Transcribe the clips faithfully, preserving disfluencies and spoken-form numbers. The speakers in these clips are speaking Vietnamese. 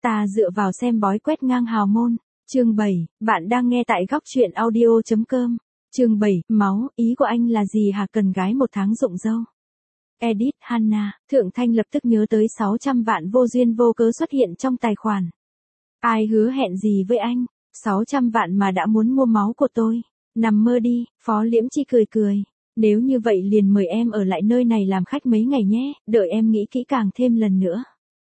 Ta dựa vào xem bói quét ngang hào môn. Chương bảy, bạn đang nghe tại góc truyện audio chấm com. Chương bảy, máu, ý của anh là gì hả, cần gái một tháng rụng râu. Edit Hanna, Thượng Thanh lập tức nhớ tới sáu trăm vạn vô duyên vô cớ xuất hiện trong tài khoản. Ai hứa hẹn gì với anh, sáu trăm vạn mà đã muốn mua máu của tôi. Nằm mơ đi, Phó Liễm Chi cười cười. Nếu như vậy liền mời em ở lại nơi này làm khách mấy ngày nhé, đợi em nghĩ kỹ càng thêm lần nữa.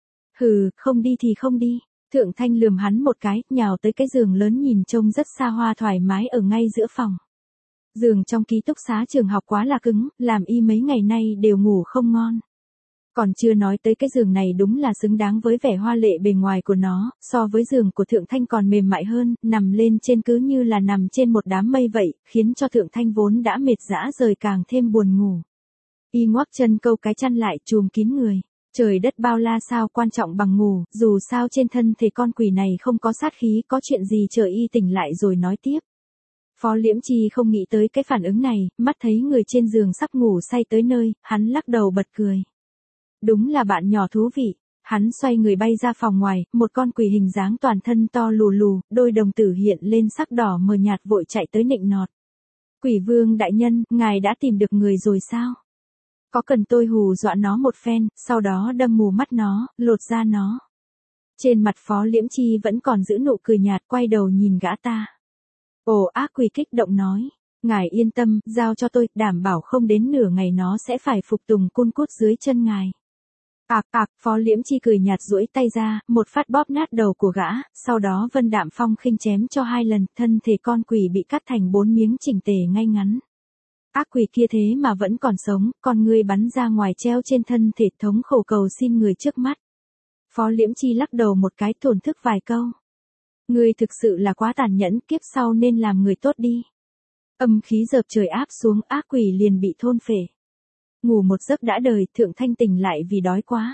Hừ, không đi thì không đi. Thượng Thanh lườm hắn một cái, nhào tới cái giường lớn nhìn trông rất xa hoa thoải mái ở ngay giữa phòng. Giường trong ký túc xá trường học quá là cứng, làm y mấy ngày nay đều ngủ không ngon. Còn chưa nói tới cái giường này đúng là xứng đáng với vẻ hoa lệ bề ngoài của nó, so với giường của Thượng Thanh còn mềm mại hơn, nằm lên trên cứ như là nằm trên một đám mây vậy, khiến cho Thượng Thanh vốn đã mệt dã rời càng thêm buồn ngủ. Y ngoắc chân câu cái chăn lại trùm kín người. Trời đất bao la sao quan trọng bằng ngủ, dù sao trên thân thể con quỷ này không có sát khí, có chuyện gì chờ y tỉnh lại rồi nói tiếp. Phó Liễm Chi không nghĩ tới cái phản ứng này, mắt thấy người trên giường sắp ngủ say tới nơi, hắn lắc đầu bật cười. Đúng là bạn nhỏ thú vị. Hắn xoay người bay ra phòng ngoài, một con quỷ hình dáng toàn thân to lù lù, đôi đồng tử hiện lên sắc đỏ mờ nhạt vội chạy tới nịnh nọt. Quỷ vương đại nhân, ngài đã tìm được người rồi sao? Có cần tôi hù dọa nó một phen, sau đó đâm mù mắt nó, lột da nó. Trên mặt Phó Liễm Chi vẫn còn giữ nụ cười nhạt, quay đầu nhìn gã ta. Ồ, ác quỷ kích động nói. Ngài yên tâm, giao cho tôi, đảm bảo không đến nửa ngày nó sẽ phải phục tùng cun cút dưới chân ngài. Ạc ạc, Phó Liễm Chi cười nhạt duỗi tay ra, một phát bóp nát đầu của gã, sau đó Vân Đạm Phong khinh chém cho hai lần, thân thể con quỷ bị cắt thành bốn miếng chỉnh tề ngay ngắn. Ác quỷ kia thế mà vẫn còn sống, con ngươi bắn ra ngoài treo trên thân thể thống khổ cầu xin người trước mắt. Phó Liễm Chi lắc đầu một cái thổn thức vài câu. Ngươi thực sự là quá tàn nhẫn, kiếp sau nên làm người tốt đi. Âm khí dợp trời áp xuống, ác quỷ liền bị thôn phệ. Ngủ một giấc đã đời, Thượng Thanh tỉnh lại vì đói quá.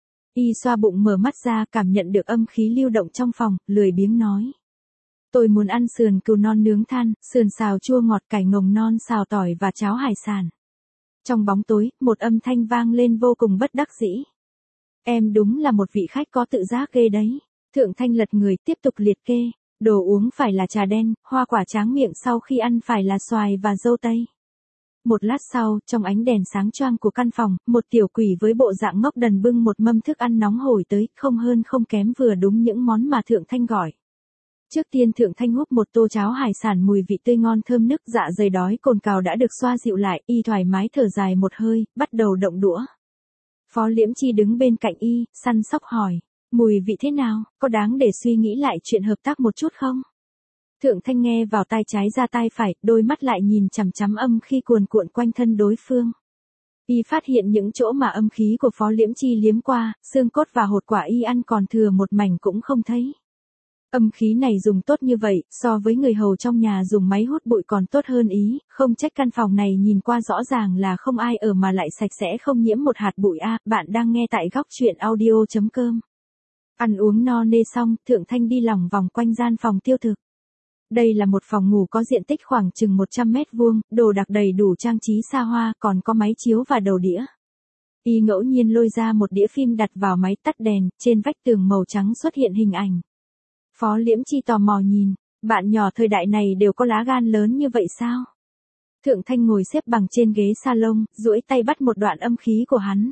Y xoa bụng mở mắt ra, cảm nhận được âm khí lưu động trong phòng, lười biếng nói. Tôi muốn ăn sườn cừu non nướng than, sườn xào chua ngọt, cải ngồng non xào tỏi và cháo hải sản. Trong bóng tối, một âm thanh vang lên vô cùng bất đắc dĩ. Em đúng là một vị khách có tự giác ghê đấy. Thượng Thanh lật người tiếp tục liệt kê. Đồ uống phải là trà đen, hoa quả tráng miệng, sau khi ăn phải là xoài và dâu tây. Một lát sau, trong ánh đèn sáng choang của căn phòng, một tiểu quỷ với bộ dạng ngốc đần bưng một mâm thức ăn nóng hổi tới, không hơn không kém vừa đúng những món mà Thượng Thanh gọi. Trước tiên Thượng Thanh húp một tô cháo hải sản mùi vị tươi ngon thơm nức, dạ dày đói cồn cào đã được xoa dịu lại, y thoải mái thở dài một hơi, bắt đầu động đũa. Phó Liễm Chi đứng bên cạnh y, săn sóc hỏi, mùi vị thế nào, có đáng để suy nghĩ lại chuyện hợp tác một chút không? Thượng Thanh nghe vào tai trái ra tai phải, đôi mắt lại nhìn chằm chằm âm khí cuồn cuộn quanh thân đối phương. Y phát hiện những chỗ mà âm khí của Phó Liễm Chi liếm qua, xương cốt và hột quả y ăn còn thừa một mảnh cũng không thấy. Âm khí này dùng tốt như vậy, so với người hầu trong nhà dùng máy hút bụi còn tốt hơn ý, không trách căn phòng này nhìn qua rõ ràng là không ai ở mà lại sạch sẽ không nhiễm một hạt bụi a. À, bạn đang nghe tại góc truyện audio chấm com. Ăn uống no nê xong, Thượng Thanh đi lòng vòng quanh gian phòng tiêu thực. Đây là một phòng ngủ có diện tích khoảng chừng một trăm mét vuông, đồ đạc đầy đủ trang trí xa hoa, còn có máy chiếu và đầu đĩa. Y ngẫu nhiên lôi ra một đĩa phim đặt vào máy tắt đèn, trên vách tường màu trắng xuất hiện hình ảnh. Phó Liễm Chi tò mò nhìn, bạn nhỏ thời đại này đều có lá gan lớn như vậy sao? Thượng Thanh ngồi xếp bằng trên ghế salon, duỗi tay bắt một đoạn âm khí của hắn.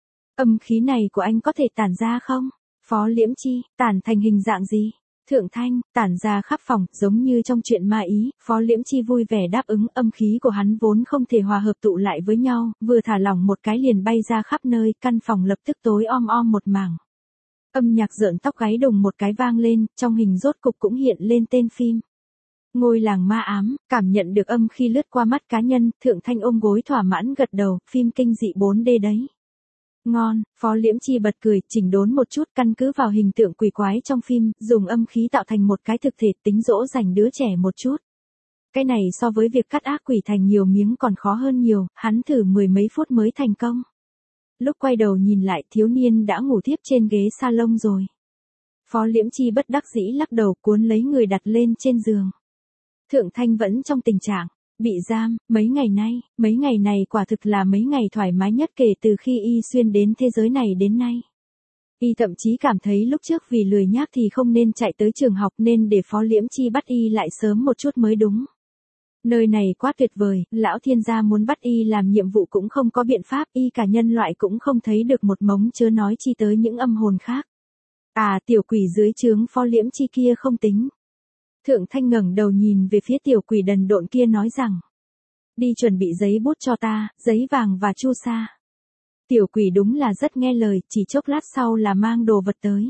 Âm khí này của anh có thể tản ra không? Phó Liễm Chi, tản thành hình dạng gì? Thượng Thanh, tản ra khắp phòng, giống như trong chuyện ma ý. Phó Liễm Chi vui vẻ đáp ứng, âm khí của hắn vốn không thể hòa hợp tụ lại với nhau, vừa thả lỏng một cái liền bay ra khắp nơi, căn phòng lập tức tối om om một mảng. Âm nhạc rợn tóc gáy đùng một cái vang lên, trong hình rốt cục cũng hiện lên tên phim. Ngôi làng ma ám, cảm nhận được âm khi lướt qua mắt cá nhân, Thượng Thanh ôm gối thỏa mãn gật đầu, phim kinh dị bốn D đấy. Ngon, Phó Liễm Chi bật cười, chỉnh đốn một chút căn cứ vào hình tượng quỷ quái trong phim, dùng âm khí tạo thành một cái thực thể tính dỗ dành đứa trẻ một chút. Cái này so với việc cắt ác quỷ thành nhiều miếng còn khó hơn nhiều, hắn thử mười mấy phút mới thành công. Lúc quay đầu nhìn lại, thiếu niên đã ngủ thiếp trên ghế salon rồi. Phó Liễm Chi bất đắc dĩ lắc đầu, cuốn lấy người đặt lên trên giường. Thượng Thanh vẫn trong tình trạng bị giam, mấy ngày nay, mấy ngày này quả thực là mấy ngày thoải mái nhất kể từ khi y xuyên đến thế giới này đến nay. Y thậm chí cảm thấy lúc trước vì lười nhác thì không nên chạy tới trường học nên để Phó Liễm Chi bắt Y lại sớm một chút mới đúng. Nơi này quá tuyệt vời, lão thiên gia muốn bắt Y làm nhiệm vụ cũng không có biện pháp, Y cả nhân loại cũng không thấy được một mống chớ nói chi tới những âm hồn khác. À, tiểu quỷ dưới trướng Phó Liễm Chi kia không tính. Thượng Thanh ngẩng đầu nhìn về phía tiểu quỷ đần độn kia nói rằng. Đi chuẩn bị giấy bút cho ta, giấy vàng và chu sa. Tiểu quỷ đúng là rất nghe lời, chỉ chốc lát sau là mang đồ vật tới.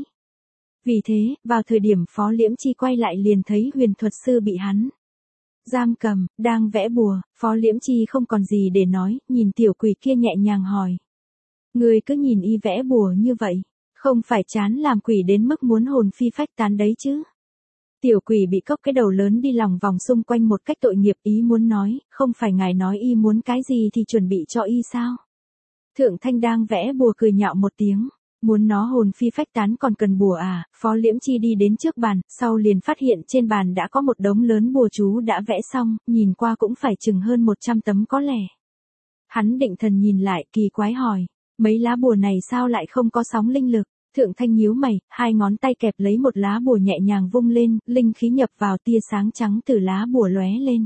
Vì thế, vào thời điểm Phó Liễm Chi quay lại liền thấy huyền thuật sư bị hắn giam cầm, đang vẽ bùa, Phó Liễm Chi không còn gì để nói, nhìn tiểu quỷ kia nhẹ nhàng hỏi. Người cứ nhìn y vẽ bùa như vậy, không phải chán làm quỷ đến mức muốn hồn phi phách tán đấy chứ. Tiểu quỷ bị cốc cái đầu lớn đi lòng vòng xung quanh một cách tội nghiệp, ý muốn nói, không phải ngài nói y muốn cái gì thì chuẩn bị cho y sao. Thượng Thanh đang vẽ bùa cười nhạo một tiếng. Muốn nó hồn phi phách tán còn cần bùa à? Phó Liễm Chi đi đến trước bàn, sau liền phát hiện trên bàn đã có một đống lớn bùa chú đã vẽ xong, nhìn qua cũng phải chừng hơn một trăm tấm có lẽ. Hắn định thần nhìn lại, kỳ quái hỏi, mấy lá bùa này sao lại không có sóng linh lực? Thượng Thanh nhíu mày, hai ngón tay kẹp lấy một lá bùa nhẹ nhàng vung lên, linh khí nhập vào, tia sáng trắng từ lá bùa lóe lên.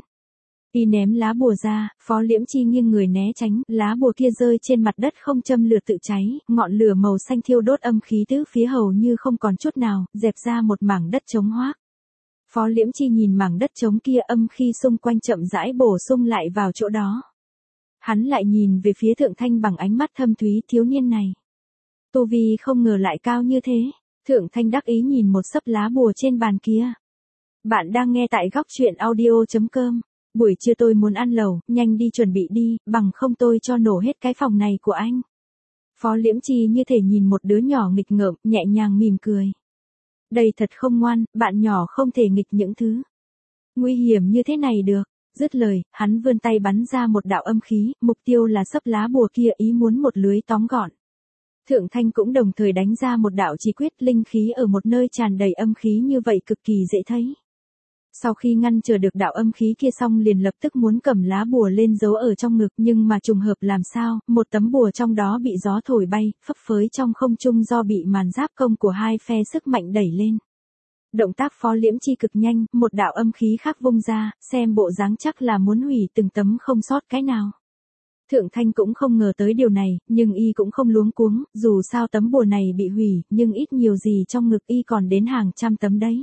Y ném lá bùa ra, Phó Liễm Chi nghiêng người né tránh, lá bùa kia rơi trên mặt đất không châm lửa tự cháy, ngọn lửa màu xanh thiêu đốt âm khí tứ phía hầu như không còn chút nào, dẹp ra một mảng đất trống hoác. Phó Liễm Chi nhìn mảng đất trống kia, âm khí xung quanh chậm rãi bổ sung lại vào chỗ đó. Hắn lại nhìn về phía Thượng Thanh bằng ánh mắt thâm thúy, thiếu niên này. Tu vi không ngờ lại cao như thế. Thượng Thanh đắc ý nhìn một xấp lá bùa trên bàn kia. Bạn đang nghe tại góc truyện audio chấm com. Buổi trưa tôi muốn ăn lẩu, nhanh đi chuẩn bị đi, bằng không tôi cho nổ hết cái phòng này của anh. Phó Liễm Chi như thể nhìn một đứa nhỏ nghịch ngợm, nhẹ nhàng mỉm cười. Đây thật không ngoan, bạn nhỏ không thể nghịch những thứ nguy hiểm như thế này được. Dứt lời, hắn vươn tay bắn ra một đạo âm khí, mục tiêu là xấp lá bùa kia, ý muốn một lưới tóm gọn. Thượng Thanh cũng đồng thời đánh ra một đạo chỉ quyết, linh khí ở một nơi tràn đầy âm khí như vậy cực kỳ dễ thấy. Sau khi ngăn chờ được đạo âm khí kia xong liền lập tức muốn cầm lá bùa lên giấu ở trong ngực, nhưng mà trùng hợp làm sao, một tấm bùa trong đó bị gió thổi bay, phấp phới trong không trung do bị màn giáp công của hai phe sức mạnh đẩy lên. Động tác Phó Liễm Chi cực nhanh, một đạo âm khí khác vung ra, xem bộ dáng chắc là muốn hủy từng tấm không sót cái nào. Thượng Thanh cũng không ngờ tới điều này, nhưng y cũng không luống cuống, dù sao tấm bùa này bị hủy, nhưng ít nhiều gì trong ngực y còn đến hàng trăm tấm đấy.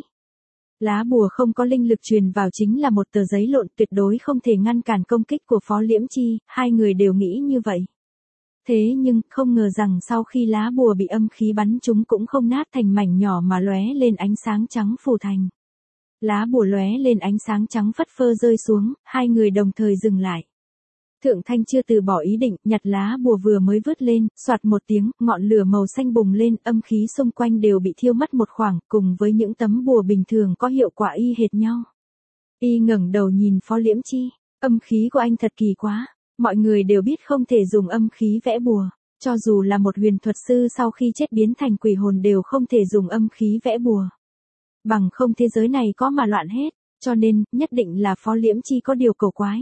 Lá bùa không có linh lực truyền vào chính là một tờ giấy lộn, tuyệt đối không thể ngăn cản công kích của Phó Liễm Chi, hai người đều nghĩ như vậy. Thế nhưng, không ngờ rằng sau khi lá bùa bị âm khí bắn chúng cũng không nát thành mảnh nhỏ mà lóe lên ánh sáng trắng phủ thành. Lá bùa lóe lên ánh sáng trắng phất phơ rơi xuống, hai người đồng thời dừng lại. Thượng Thanh chưa từ bỏ ý định, nhặt lá bùa vừa mới vứt lên, soạt một tiếng, ngọn lửa màu xanh bùng lên, âm khí xung quanh đều bị thiêu mất một khoảng, cùng với những tấm bùa bình thường có hiệu quả y hệt nhau. Y ngẩng đầu nhìn Phó Liễm Chi, âm khí của anh thật kỳ quá, mọi người đều biết không thể dùng âm khí vẽ bùa, cho dù là một huyền thuật sư sau khi chết biến thành quỷ hồn đều không thể dùng âm khí vẽ bùa. Bằng không thế giới này có mà loạn hết, cho nên, nhất định là Phó Liễm Chi có điều cầu quái.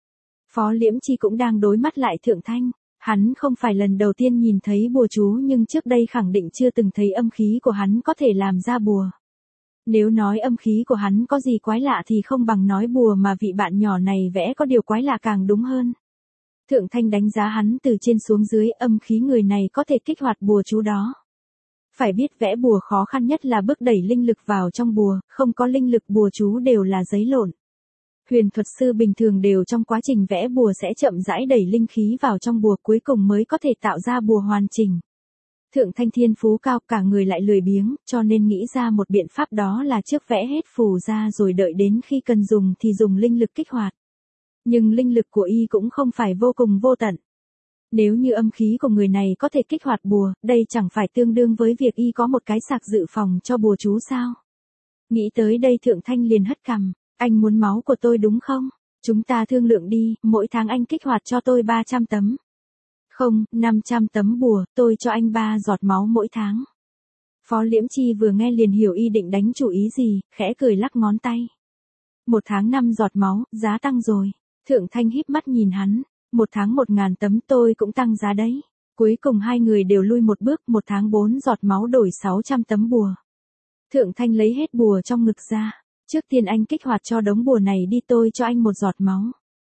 Phó Liễm Chi cũng đang đối mắt lại Thượng Thanh, hắn không phải lần đầu tiên nhìn thấy bùa chú nhưng trước đây khẳng định chưa từng thấy âm khí của hắn có thể làm ra bùa. Nếu nói âm khí của hắn có gì quái lạ thì không bằng nói bùa mà vị bạn nhỏ này vẽ có điều quái lạ càng đúng hơn. Thượng Thanh đánh giá hắn từ trên xuống dưới, âm khí người này có thể kích hoạt bùa chú đó. Phải biết vẽ bùa khó khăn nhất là bước đẩy linh lực vào trong bùa, không có linh lực bùa chú đều là giấy lộn. Huyền thuật sư bình thường đều trong quá trình vẽ bùa sẽ chậm rãi đẩy linh khí vào trong bùa cuối cùng mới có thể tạo ra bùa hoàn chỉnh. Thượng Thanh thiên phú cao, cả người lại lười biếng, cho nên nghĩ ra một biện pháp, đó là trước vẽ hết phù ra rồi đợi đến khi cần dùng thì dùng linh lực kích hoạt. Nhưng linh lực của y cũng không phải vô cùng vô tận. Nếu như âm khí của người này có thể kích hoạt bùa, đây chẳng phải tương đương với việc y có một cái sạc dự phòng cho bùa chú sao? Nghĩ tới đây Thượng Thanh liền hất cằm. Anh muốn máu của tôi đúng không? Chúng ta thương lượng đi, mỗi tháng anh kích hoạt cho tôi ba trăm tấm. Không, năm trăm tấm bùa, tôi cho anh ba giọt máu mỗi tháng. Phó Liễm Chi vừa nghe liền hiểu y định đánh chủ ý gì, khẽ cười lắc ngón tay. Một tháng năm giọt máu, giá tăng rồi. Thượng Thanh híp mắt nhìn hắn, một tháng một ngàn tấm tôi cũng tăng giá đấy. Cuối cùng hai người đều lui một bước, một tháng bốn giọt máu đổi sáu trăm tấm bùa. Thượng Thanh lấy hết bùa trong ngực ra. Trước tiên anh kích hoạt cho đống bùa này đi, tôi cho anh một giọt máu.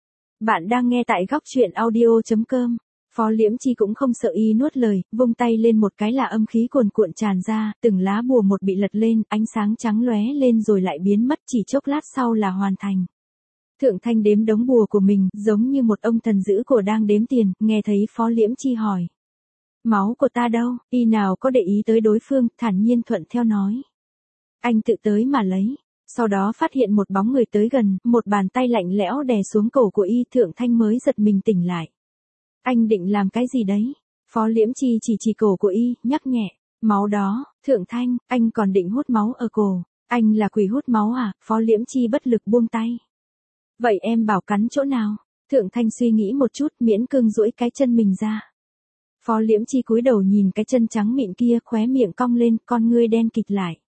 Bạn đang nghe tại góc truyện audio.com. Phó Liễm Chi cũng không sợ y nuốt lời, vung tay lên một cái là âm khí cuồn cuộn tràn ra, từng lá bùa một bị lật lên, ánh sáng trắng lóe lên rồi lại biến mất, chỉ chốc lát sau là hoàn thành. Thượng Thanh đếm đống bùa của mình, giống như một ông thần giữ cổ đang đếm tiền, nghe thấy Phó Liễm Chi hỏi. Máu của ta đâu? Y nào có để ý tới đối phương, thản nhiên thuận theo nói. Anh tự tới mà lấy. Sau đó phát hiện một bóng người tới gần, một bàn tay lạnh lẽo đè xuống cổ của y, Thượng Thanh mới giật mình tỉnh lại. Anh định làm cái gì đấy? Phó Liễm Chi chỉ chỉ cổ của y, nhắc nhẹ. Máu đó, Thượng Thanh, anh còn định hút máu ở cổ. Anh là quỷ hút máu à? Phó Liễm Chi bất lực buông tay. Vậy em bảo cắn chỗ nào? Thượng Thanh suy nghĩ một chút, miễn cưỡng duỗi cái chân mình ra. Phó Liễm Chi cúi đầu nhìn cái chân trắng mịn kia, khóe miệng cong lên, con ngươi đen kịt lại.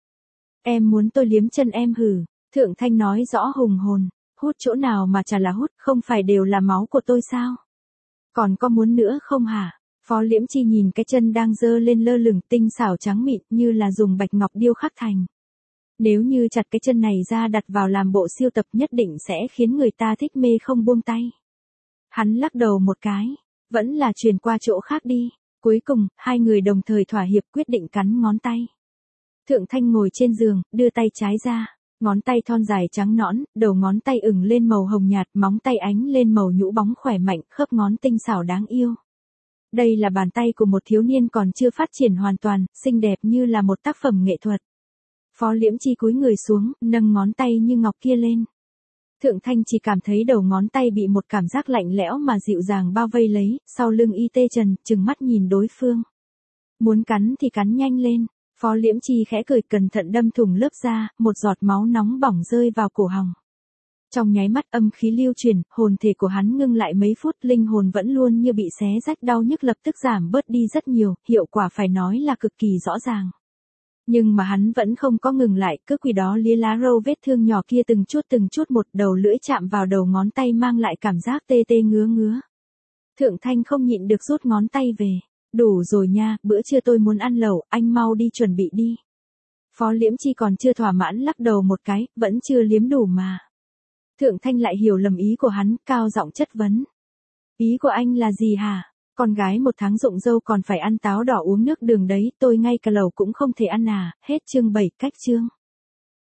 Em muốn tôi liếm chân em hử? Thượng Thanh nói rõ hùng hồn. Hút chỗ nào mà chả là hút, không phải đều là máu của tôi sao? Còn có muốn nữa không hả? Phó Liễm Chi nhìn cái chân đang dơ lên lơ lửng, tinh xảo trắng mịn như là dùng bạch ngọc điêu khắc thành. Nếu như chặt cái chân này ra đặt vào làm bộ siêu tập nhất định sẽ khiến người ta thích mê không buông tay. Hắn lắc đầu một cái. Vẫn là truyền qua chỗ khác đi. Cuối cùng, hai người đồng thời thỏa hiệp quyết định cắn ngón tay. Thượng Thanh ngồi trên giường, đưa tay trái ra. Ngón tay thon dài trắng nõn, đầu ngón tay ửng lên màu hồng nhạt, móng tay ánh lên màu nhũ bóng khỏe mạnh, khớp ngón tinh xảo đáng yêu. Đây là bàn tay của một thiếu niên còn chưa phát triển hoàn toàn, xinh đẹp như là một tác phẩm nghệ thuật. Phó Liễm Chi cúi người xuống, nâng ngón tay như ngọc kia lên. Thượng Thanh chỉ cảm thấy đầu ngón tay bị một cảm giác lạnh lẽo mà dịu dàng bao vây lấy, sau lưng y tê trần, trừng mắt nhìn đối phương. Muốn cắn thì cắn nhanh lên. Phó Liễm Chi khẽ cười, cẩn thận đâm thủng lớp da, một giọt máu nóng bỏng rơi vào cổ họng. Trong nháy mắt âm khí lưu chuyển, hồn thể của hắn ngưng lại mấy phút, linh hồn vẫn luôn như bị xé rách, đau nhức lập tức giảm bớt đi rất nhiều, hiệu quả phải nói là cực kỳ rõ ràng. Nhưng mà hắn vẫn không có ngừng lại, cứ quỳ đó lia lá râu vết thương nhỏ kia từng chút từng chút một, đầu lưỡi chạm vào đầu ngón tay mang lại cảm giác tê tê ngứa ngứa. Thượng Thanh không nhịn được rút ngón tay về. Đủ rồi nha, bữa trưa tôi muốn ăn lẩu, anh mau đi chuẩn bị đi. Phó Liễm Chi còn chưa thỏa mãn lắc đầu một cái, vẫn chưa liếm đủ mà. Thượng Thanh lại hiểu lầm ý của hắn, cao giọng chất vấn. Ý của anh là gì hả? Con gái một tháng rụng râu còn phải ăn táo đỏ uống nước đường đấy, tôi ngay cả lẩu cũng không thể ăn à, hết chương bảy cách chương.